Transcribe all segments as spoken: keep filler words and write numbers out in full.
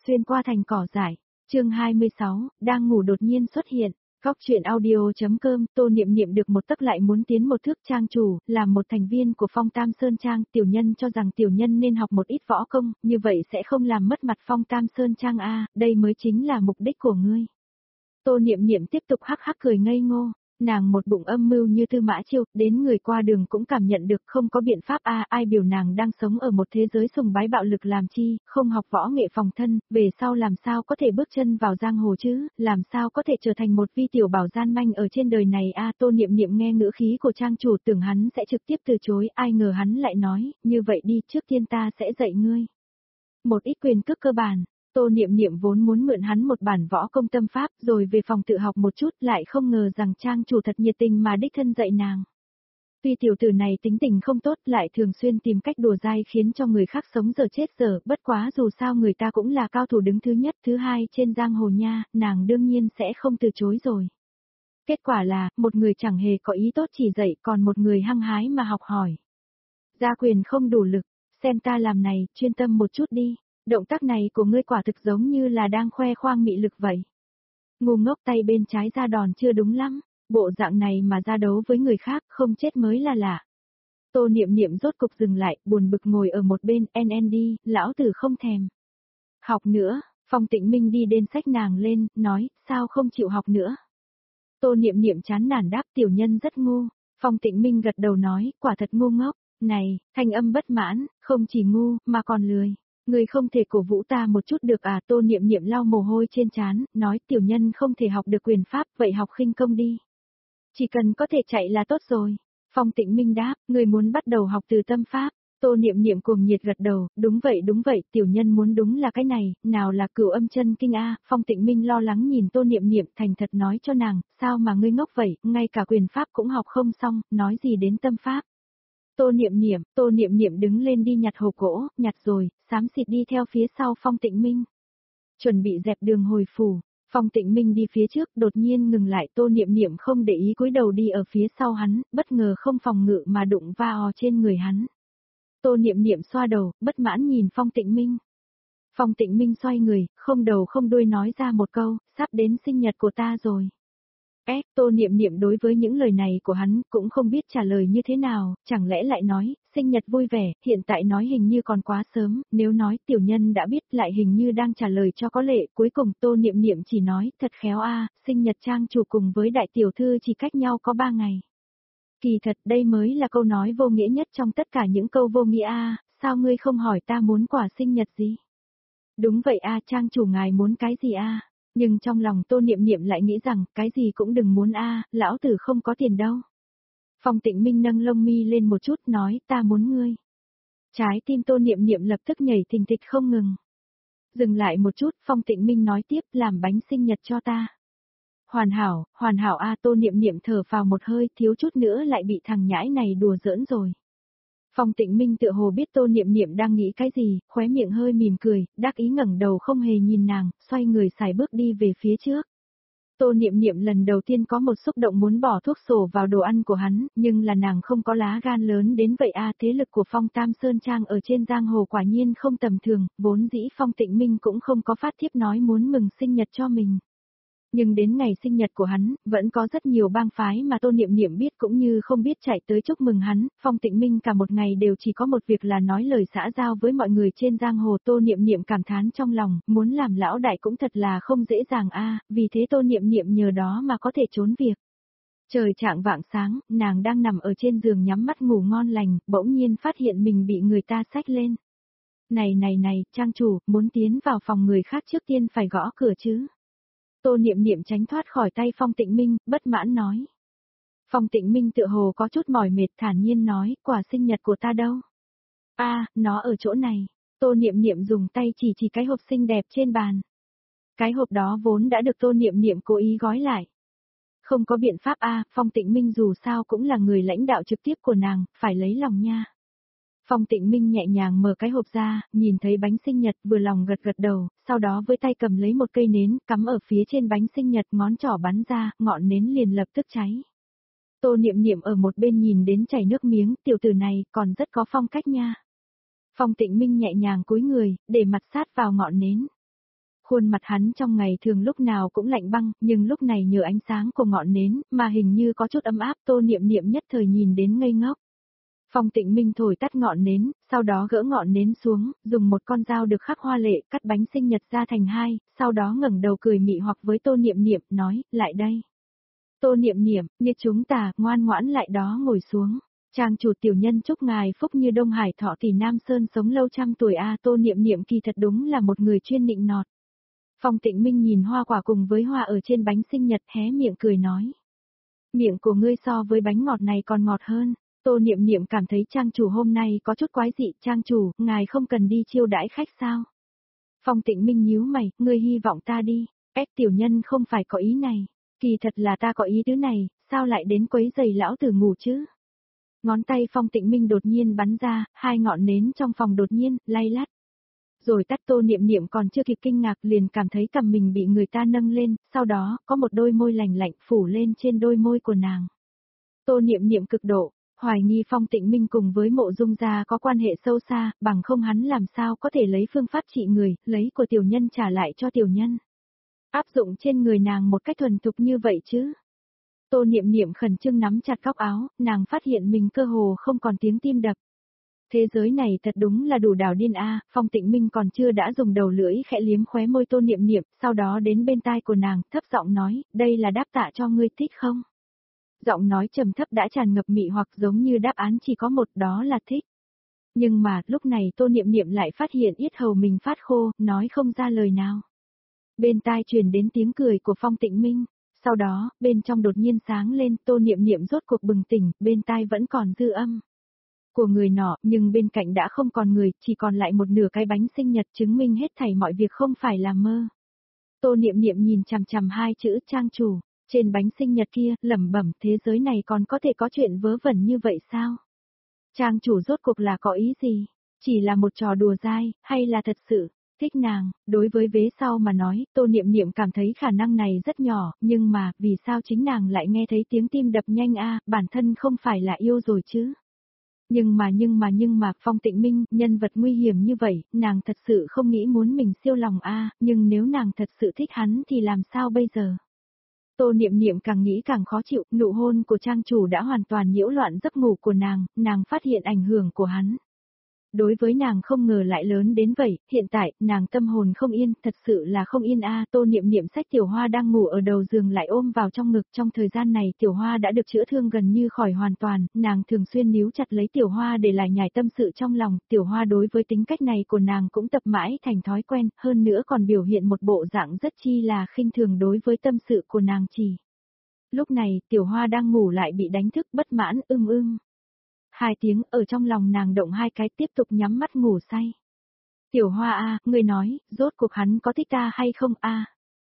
xuyên qua thành cỏ dại. Chương hai mươi sáu, đang ngủ đột nhiên xuất hiện. Góc truyện audio.com, Tô Niệm Niệm được một tấc lại muốn tiến một thước. Trang chủ, làm một thành viên của Phong Tam Sơn Trang, tiểu nhân cho rằng tiểu nhân nên học một ít võ công, như vậy sẽ không làm mất mặt Phong Tam Sơn Trang a, đây mới chính là mục đích của ngươi. Tô Niệm Niệm tiếp tục hắc hắc cười ngây ngô, nàng một bụng âm mưu như Tư Mã Chiêu, đến người qua đường cũng cảm nhận được không có biện pháp a, ai biểu nàng đang sống ở một thế giới sùng bái bạo lực làm chi, không học võ nghệ phòng thân, về sau làm sao có thể bước chân vào giang hồ chứ, làm sao có thể trở thành một vi tiểu bảo gian manh ở trên đời này a. Tô Niệm Niệm nghe ngữ khí của trang chủ tưởng hắn sẽ trực tiếp từ chối, ai ngờ hắn lại nói, như vậy đi, trước tiên ta sẽ dạy ngươi một ít quyền cước cơ bản. Tô Niệm Niệm vốn muốn mượn hắn một bản võ công tâm pháp rồi về phòng tự học một chút, lại không ngờ rằng trang chủ thật nhiệt tình mà đích thân dạy nàng. Tuy tiểu tử này tính tình không tốt, lại thường xuyên tìm cách đùa dai khiến cho người khác sống giờ chết giờ, bất quá dù sao người ta cũng là cao thủ đứng thứ nhất thứ hai trên giang hồ nha, nàng đương nhiên sẽ không từ chối rồi. Kết quả là, một người chẳng hề có ý tốt chỉ dạy, còn một người hăng hái mà học hỏi. Gia quyền không đủ lực, xem ta làm này, chuyên tâm một chút đi. Động tác này của ngươi quả thực giống như là đang khoe khoang mị lực vậy. Ngu ngốc, tay bên trái ra đòn chưa đúng lắm, bộ dạng này mà ra đấu với người khác không chết mới là lạ. Tô Niệm Niệm rốt cục dừng lại, buồn bực ngồi ở một bên, en en đi, lão tử không thèm học nữa. Phong Tịnh Minh đi đến xách nàng lên, nói, sao không chịu học nữa. Tô Niệm Niệm chán nản đáp, tiểu nhân rất ngu. Phong Tịnh Minh gật đầu nói, quả thật ngu ngốc. Này, thanh âm bất mãn, không chỉ ngu, mà còn lười. Người không thể cổ vũ ta một chút được à? Tô Niệm Niệm lau mồ hôi trên trán, nói tiểu nhân không thể học được quyền pháp, vậy học khinh công đi. Chỉ cần có thể chạy là tốt rồi. Phong Tịnh Minh đáp, người muốn bắt đầu học từ tâm pháp. Tô Niệm Niệm cuồng nhiệt gật đầu, đúng vậy đúng vậy, tiểu nhân muốn đúng là cái này, nào là Cửu Âm Chân Kinh a. Phong Tịnh Minh lo lắng nhìn Tô Niệm Niệm, thành thật nói cho nàng, sao mà ngươi ngốc vậy, ngay cả quyền pháp cũng học không xong, nói gì đến tâm pháp. Tô Niệm Niệm, Tô Niệm Niệm đứng lên đi nhặt hồ gỗ, nhặt rồi, xám xịt đi theo phía sau Phong Tịnh Minh. Chuẩn bị dẹp đường hồi phủ, Phong Tịnh Minh đi phía trước, đột nhiên ngừng lại, Tô Niệm Niệm không để ý cúi đầu đi ở phía sau hắn, bất ngờ không phòng ngự mà đụng va ò trên người hắn. Tô Niệm Niệm xoa đầu, bất mãn nhìn Phong Tịnh Minh. Phong Tịnh Minh xoay người, không đầu không đuôi nói ra một câu, sắp đến sinh nhật của ta rồi. Ép, Tô Niệm Niệm đối với những lời này của hắn cũng không biết trả lời như thế nào, chẳng lẽ lại nói, sinh nhật vui vẻ, hiện tại nói hình như còn quá sớm, nếu nói tiểu nhân đã biết lại hình như đang trả lời cho có lệ, cuối cùng Tô Niệm Niệm chỉ nói, thật khéo a, sinh nhật trang chủ cùng với đại tiểu thư chỉ cách nhau có ba ngày. Kỳ thật đây mới là câu nói vô nghĩa nhất trong tất cả những câu vô nghĩa a, sao ngươi không hỏi ta muốn quà sinh nhật gì? Đúng vậy a, trang chủ ngài muốn cái gì a? Nhưng trong lòng Tô Niệm Niệm lại nghĩ rằng, cái gì cũng đừng muốn a, lão tử không có tiền đâu. Phong Tịnh Minh nâng lông mi lên một chút nói, ta muốn ngươi. Trái tim Tô Niệm Niệm lập tức nhảy thình thịch không ngừng. Dừng lại một chút, Phong Tịnh Minh nói tiếp, làm bánh sinh nhật cho ta. Hoàn hảo, hoàn hảo a. Tô Niệm Niệm thở vào một hơi, thiếu chút nữa lại bị thằng nhãi này đùa giỡn rồi. Phong Tịnh Minh tựa hồ biết Tô Niệm Niệm đang nghĩ cái gì, khóe miệng hơi mỉm cười, đắc ý ngẩng đầu không hề nhìn nàng, xoay người xài bước đi về phía trước. Tô Niệm Niệm lần đầu tiên có một xúc động muốn bỏ thuốc sổ vào đồ ăn của hắn, nhưng là nàng không có lá gan lớn đến vậy a. Thế lực của Phong Tam Sơn Trang ở trên giang hồ quả nhiên không tầm thường, vốn dĩ Phong Tịnh Minh cũng không có phát thiếp nói muốn mừng sinh nhật cho mình. Nhưng đến ngày sinh nhật của hắn, vẫn có rất nhiều bang phái mà Tô Niệm Niệm biết cũng như không biết chạy tới chúc mừng hắn, Phong Tịnh Minh cả một ngày đều chỉ có một việc là nói lời xã giao với mọi người trên giang hồ. Tô Niệm Niệm cảm thán trong lòng, muốn làm lão đại cũng thật là không dễ dàng a, vì thế Tô Niệm Niệm nhờ đó mà có thể trốn việc. Trời chạng vạng sáng, nàng đang nằm ở trên giường nhắm mắt ngủ ngon lành, bỗng nhiên phát hiện mình bị người ta xách lên. Này này này, trang chủ, muốn tiến vào phòng người khác trước tiên phải gõ cửa chứ. Tô Niệm Niệm tránh thoát khỏi tay Phong Tịnh Minh, bất mãn nói. Phong Tịnh Minh tựa hồ có chút mỏi mệt, thản nhiên nói, quà sinh nhật của ta đâu? A, nó ở chỗ này. Tô Niệm Niệm dùng tay chỉ chỉ cái hộp xinh đẹp trên bàn. Cái hộp đó vốn đã được Tô Niệm Niệm cố ý gói lại. Không có biện pháp a, Phong Tịnh Minh dù sao cũng là người lãnh đạo trực tiếp của nàng, phải lấy lòng nha. Phong Tịnh Minh nhẹ nhàng mở cái hộp ra, nhìn thấy bánh sinh nhật, vừa lòng gật gật đầu, sau đó với tay cầm lấy một cây nến, cắm ở phía trên bánh sinh nhật, ngón trỏ bắn ra, ngọn nến liền lập tức cháy. Tô Niệm Niệm ở một bên nhìn đến chảy nước miếng, tiểu tử này còn rất có phong cách nha. Phong Tịnh Minh nhẹ nhàng cúi người, để mặt sát vào ngọn nến. Khuôn mặt hắn trong ngày thường lúc nào cũng lạnh băng, nhưng lúc này nhờ ánh sáng của ngọn nến, mà hình như có chút ấm áp. Tô Niệm Niệm nhất thời nhìn đến ngây ngốc. Phong Tịnh Minh thổi tắt ngọn nến, sau đó gỡ ngọn nến xuống, dùng một con dao được khắc hoa lệ, cắt bánh sinh nhật ra thành hai, sau đó ngẩng đầu cười mị hoặc với Tô Niệm Niệm, nói, lại đây. Tô Niệm Niệm, như chúng ta, ngoan ngoãn lại đó ngồi xuống. Trang chủ tiểu nhân chúc ngài phúc như Đông Hải thọ tỷ Nam Sơn sống lâu trăm tuổi a. Tô Niệm Niệm kỳ thật đúng là một người chuyên nịnh nọt. Phong Tịnh Minh nhìn hoa quả cùng với hoa ở trên bánh sinh nhật, hé miệng cười nói. Miệng của ngươi so với bánh ngọt này còn ngọt hơn. Tô Niệm Niệm cảm thấy trang chủ hôm nay có chút quái dị. Trang chủ, ngài không cần đi chiêu đãi khách sao? Phong Tịnh Minh nhíu mày, ngươi hy vọng ta đi. Ếch tiểu nhân không phải có ý này. Kỳ thật là ta có ý thứ này, sao lại đến quấy giày lão tử ngủ chứ? Ngón tay Phong Tịnh Minh đột nhiên bắn ra, hai ngọn nến trong phòng đột nhiên, lay lắt. Rồi tắt. Tô Niệm Niệm còn chưa kịp kinh ngạc liền cảm thấy cằm mình bị người ta nâng lên, sau đó, có một đôi môi lành lạnh phủ lên trên đôi môi của nàng. Tô Niệm Niệm cực độ, hoài nghi Phong Tịnh Minh cùng với Mộ Dung gia có quan hệ sâu xa, bằng không hắn làm sao có thể lấy phương pháp trị người, lấy của tiểu nhân trả lại cho tiểu nhân. Áp dụng trên người nàng một cách thuần thục như vậy chứ. Tô Niệm Niệm khẩn trương nắm chặt góc áo, nàng phát hiện mình cơ hồ không còn tiếng tim đập. Thế giới này thật đúng là đủ đảo điên a. Phong Tịnh Minh còn chưa đã dùng đầu lưỡi khẽ liếm khóe môi Tô Niệm Niệm, sau đó đến bên tai của nàng, thấp giọng nói, đây là đáp tạ cho ngươi, thích không? Giọng nói trầm thấp đã tràn ngập mị hoặc, giống như đáp án chỉ có một, đó là thích. Nhưng mà, lúc này Tô Niệm Niệm lại phát hiện yết hầu mình phát khô, nói không ra lời nào. Bên tai truyền đến tiếng cười của Phong Tịnh Minh. Sau đó, bên trong đột nhiên sáng lên, Tô Niệm Niệm rốt cuộc bừng tỉnh, bên tai vẫn còn dư âm của người nọ, nhưng bên cạnh đã không còn người, chỉ còn lại một nửa cái bánh sinh nhật, chứng minh hết thảy mọi việc không phải là mơ. Tô Niệm Niệm nhìn chằm chằm hai chữ trang chủ, trên bánh sinh nhật kia, lẩm bẩm, thế giới này còn có thể có chuyện vớ vẩn như vậy sao? Trang chủ rốt cuộc là có ý gì? Chỉ là một trò đùa dai, hay là thật sự? Thích nàng, đối với vế sau mà nói, Tô Niệm Niệm cảm thấy khả năng này rất nhỏ, nhưng mà, vì sao chính nàng lại nghe thấy tiếng tim đập nhanh a, bản thân không phải là yêu rồi chứ? Nhưng mà nhưng mà nhưng mà, Phong Tịnh Minh, nhân vật nguy hiểm như vậy, nàng thật sự không nghĩ muốn mình siêu lòng a, nhưng nếu nàng thật sự thích hắn thì làm sao bây giờ? Tô Niệm Niệm càng nghĩ càng khó chịu, nụ hôn của trang chủ đã hoàn toàn nhiễu loạn giấc ngủ của nàng, nàng phát hiện ảnh hưởng của hắn. Đối với nàng không ngờ lại lớn đến vậy, hiện tại, nàng tâm hồn không yên, thật sự là không yên a. Tô Niệm Niệm xách Tiểu Hoa đang ngủ ở đầu giường lại ôm vào trong ngực, trong thời gian này Tiểu Hoa đã được chữa thương gần như khỏi hoàn toàn, nàng thường xuyên níu chặt lấy Tiểu Hoa để lại nhải tâm sự trong lòng, Tiểu Hoa đối với tính cách này của nàng cũng tập mãi thành thói quen, hơn nữa còn biểu hiện một bộ dạng rất chi là khinh thường đối với tâm sự của nàng chỉ. Lúc này, Tiểu Hoa đang ngủ lại bị đánh thức bất mãn, ưm ưm. Hai tiếng ở trong lòng nàng động hai cái, tiếp tục nhắm mắt ngủ say. Tiểu Hoa a, ngươi nói, rốt cuộc hắn có thích ta hay không a?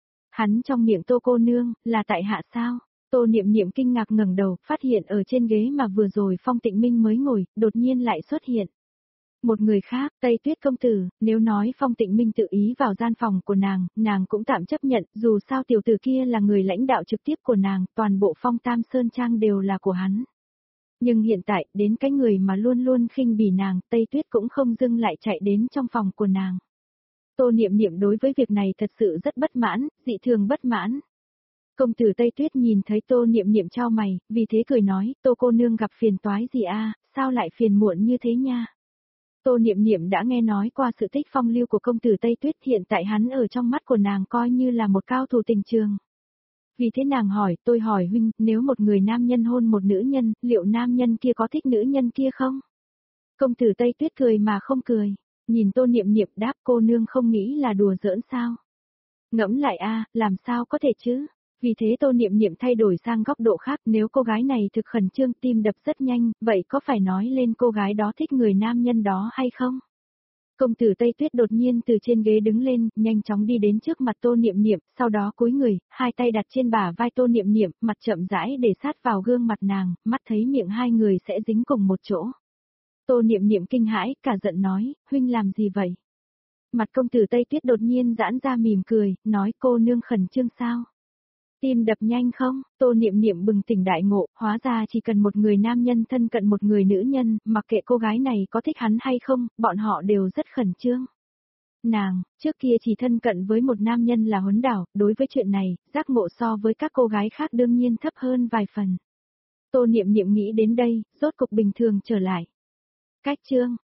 Hắn trong miệng Tô cô nương, là tại hạ sao? Tô Niệm Niệm kinh ngạc ngẩng đầu, phát hiện ở trên ghế mà vừa rồi Phong Tịnh Minh mới ngồi, đột nhiên lại xuất hiện. Một người khác, Tây Tuyết công tử, nếu nói Phong Tịnh Minh tự ý vào gian phòng của nàng, nàng cũng tạm chấp nhận, dù sao tiểu tử kia là người lãnh đạo trực tiếp của nàng, toàn bộ Phong Tam Sơn Trang đều là của hắn. Nhưng hiện tại, đến cái người mà luôn luôn khinh bỉ nàng, Tây Tuyết cũng không dưng lại chạy đến trong phòng của nàng. Tô Niệm Niệm đối với việc này thật sự rất bất mãn, dị thường bất mãn. Công tử Tây Tuyết nhìn thấy Tô Niệm Niệm chau mày, vì thế cười nói, Tô cô nương gặp phiền toái gì a, sao lại phiền muộn như thế nha? Tô Niệm Niệm đã nghe nói qua sự tích phong lưu của công tử Tây Tuyết, hiện tại hắn ở trong mắt của nàng coi như là một cao thủ tình trường. Vì thế nàng hỏi, tôi hỏi huynh, nếu một người nam nhân hôn một nữ nhân, liệu nam nhân kia có thích nữ nhân kia không? Công tử Tây Tuyết cười mà không cười, nhìn Tô Niệm Niệm đáp, cô nương không nghĩ là đùa giỡn sao? Ngẫm lại a, làm sao có thể chứ? Vì thế Tô Niệm Niệm thay đổi sang góc độ khác, nếu cô gái này thực khẩn trương tim đập rất nhanh, vậy có phải nói lên cô gái đó thích người nam nhân đó hay không? Công tử Tây Tuyết đột nhiên từ trên ghế đứng lên, nhanh chóng đi đến trước mặt Tô Niệm Niệm, sau đó cúi người, hai tay đặt trên bả vai Tô Niệm Niệm, mặt chậm rãi để sát vào gương mặt nàng, mắt thấy miệng hai người sẽ dính cùng một chỗ. Tô Niệm Niệm kinh hãi, cả giận nói, huynh làm gì vậy? Mặt công tử Tây Tuyết đột nhiên giãn ra mỉm cười, nói cô nương khẩn trương sao? Tim đập nhanh không? Tô Niệm Niệm bừng tỉnh đại ngộ, hóa ra chỉ cần một người nam nhân thân cận một người nữ nhân, mặc kệ cô gái này có thích hắn hay không, bọn họ đều rất khẩn trương. Nàng, trước kia chỉ thân cận với một nam nhân là Huấn Đảo, đối với chuyện này, giác ngộ so với các cô gái khác đương nhiên thấp hơn vài phần. Tô Niệm Niệm nghĩ đến đây, rốt cục bình thường trở lại. Cách chương